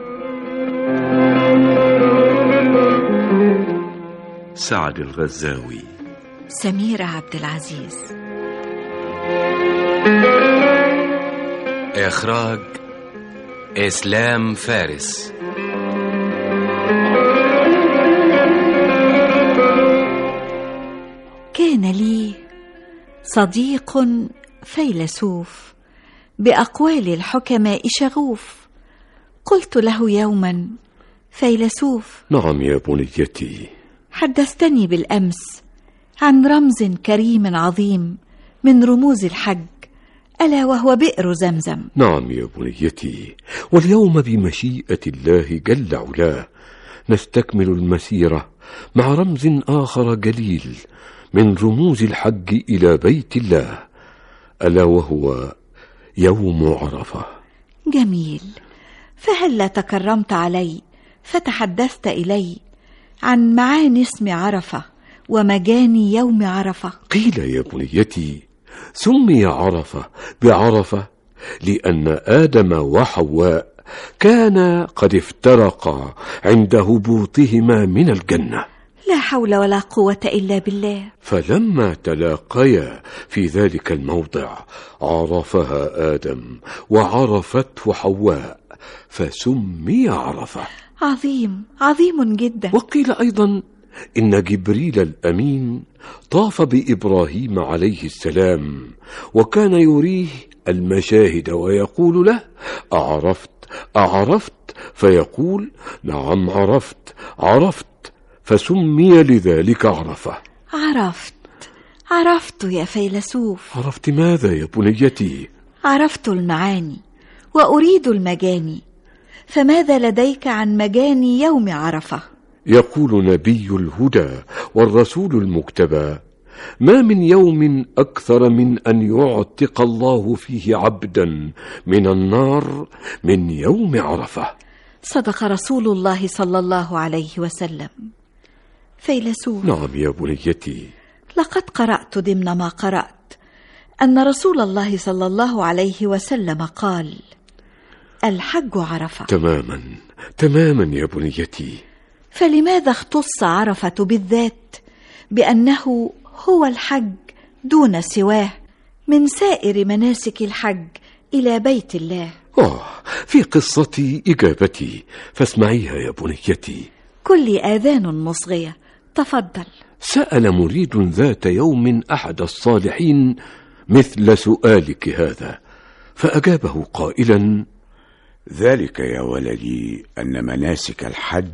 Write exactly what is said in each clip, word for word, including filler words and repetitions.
سعد الغزاوي. سميرة عبد العزيز. إخراج إسلام فارس. كان لي صديق فيلسوف بأقوال الحكماء شغوف. قلت له يوما: فيلسوف. نعم يا بنيتي. حدثتني بالأمس عن رمز كريم عظيم من رموز الحج، ألا وهو بئر زمزم. نعم يا بنيتي، واليوم بمشيئة الله جل علاه نستكمل المسيرة مع رمز آخر جليل من رموز الحج إلى بيت الله، ألا وهو يوم عرفة. جميل، فهلا تكرمت علي فتحدثت إلي عن معاني اسم عرفة ومجاني يوم عرفة. قيل يا بنيتي سمي عرفة بعرفة لأن آدم وحواء كانا قد افترقا عند هبوطهما من الجنة. لا حول ولا قوة إلا بالله. فلما تلاقيا في ذلك الموضع عرفها آدم وعرفته حواء فسمي عرفة. عظيم عظيم جدا. وقيل أيضا إن جبريل الأمين طاف بإبراهيم عليه السلام وكان يريه المشاهد ويقول له: أعرفت أعرفت؟ فيقول: نعم عرفت عرفت، فسمي لذلك عرفة. عرفت عرفت يا فيلسوف. عرفت ماذا يا بنيتي؟ عرفت المعاني وأريد المجاني، فماذا لديك عن مجاني يوم عرفة؟ يقول نبي الهدى والرسول المجتبى: ما من يوم أكثر من أن يعتق الله فيه عبدا من النار من يوم عرفة. صدق رسول الله صلى الله عليه وسلم. فيلسوف. نعم يا بنيتي. لقد قرأت ضمن ما قرأت أن رسول الله صلى الله عليه وسلم قال: الحج عرفة. تماما تماما يا بنيتي. فلماذا اختص عرفة بالذات بأنه هو الحج دون سواه من سائر مناسك الحج إلى بيت الله؟ آه، في قصتي إجابتي فاسمعيها يا بنيتي. كل آذان مصغية، تفضل. سأل مريد ذات يوم أحد الصالحين مثل سؤالك هذا، فأجابه قائلا: ذلك يا ولدي أن مناسك الحج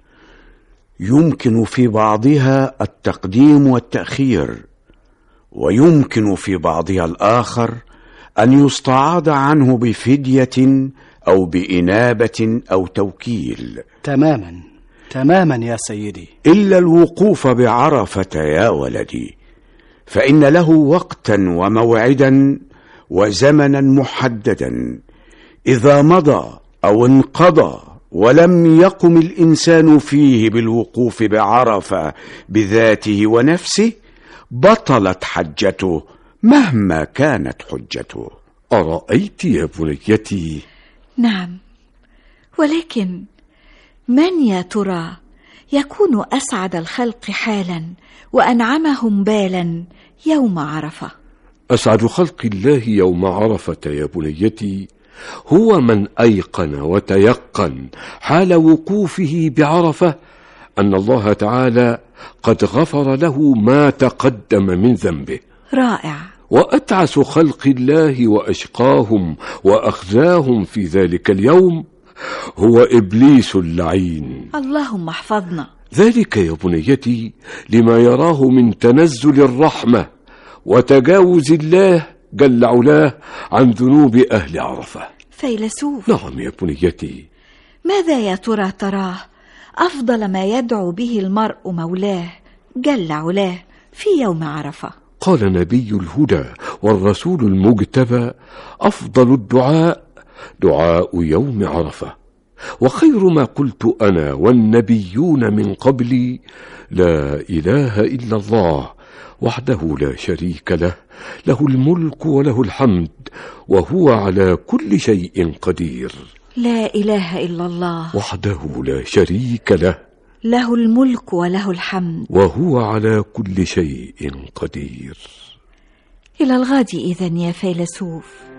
يمكن في بعضها التقديم والتأخير، ويمكن في بعضها الآخر أن يستعاض عنه بفدية أو بإنابة أو توكيل. تماما تماما يا سيدي. إلا الوقوف بعرفة يا ولدي، فإن له وقتا وموعدا وزمنا محددا، إذا مضى أو انقضى ولم يقم الإنسان فيه بالوقوف بعرفة بذاته ونفسه بطلت حجته مهما كانت حجته. أرأيت يا بنيتي؟ نعم، ولكن من يا ترى يكون أسعد الخلق حالا وأنعمهم بالا يوم عرفة؟ أسعد خلق الله يوم عرفة يا بنيتي هو من أيقن وتيقن حال وقوفه بعرفة أن الله تعالى قد غفر له ما تقدم من ذنبه. رائع. وأتعس خلق الله وأشقاهم وأخزاهم في ذلك اليوم هو إبليس اللعين. اللهم احفظنا. ذلك يا بنيتي لما يراه من تنزل الرحمة وتجاوز الله جل علاه عن ذنوب أهل عرفة. فيلسوف. نعم يا بنيتي. ماذا يا ترى تراه أفضل ما يدعو به المرء مولاه جل علاه في يوم عرفة؟ قال نبي الهدى والرسول المجتبى: أفضل الدعاء دعاء يوم عرفة، وخير ما قلت أنا والنبيون من قبلي: لا إله إلا الله وحده لا شريك له، له الملك وله الحمد وهو على كل شيء قدير. لا إله إلا الله وحده لا شريك له، له الملك وله الحمد، وهو على كل شيء قدير. إلى الغد إذن يا فيلسوف.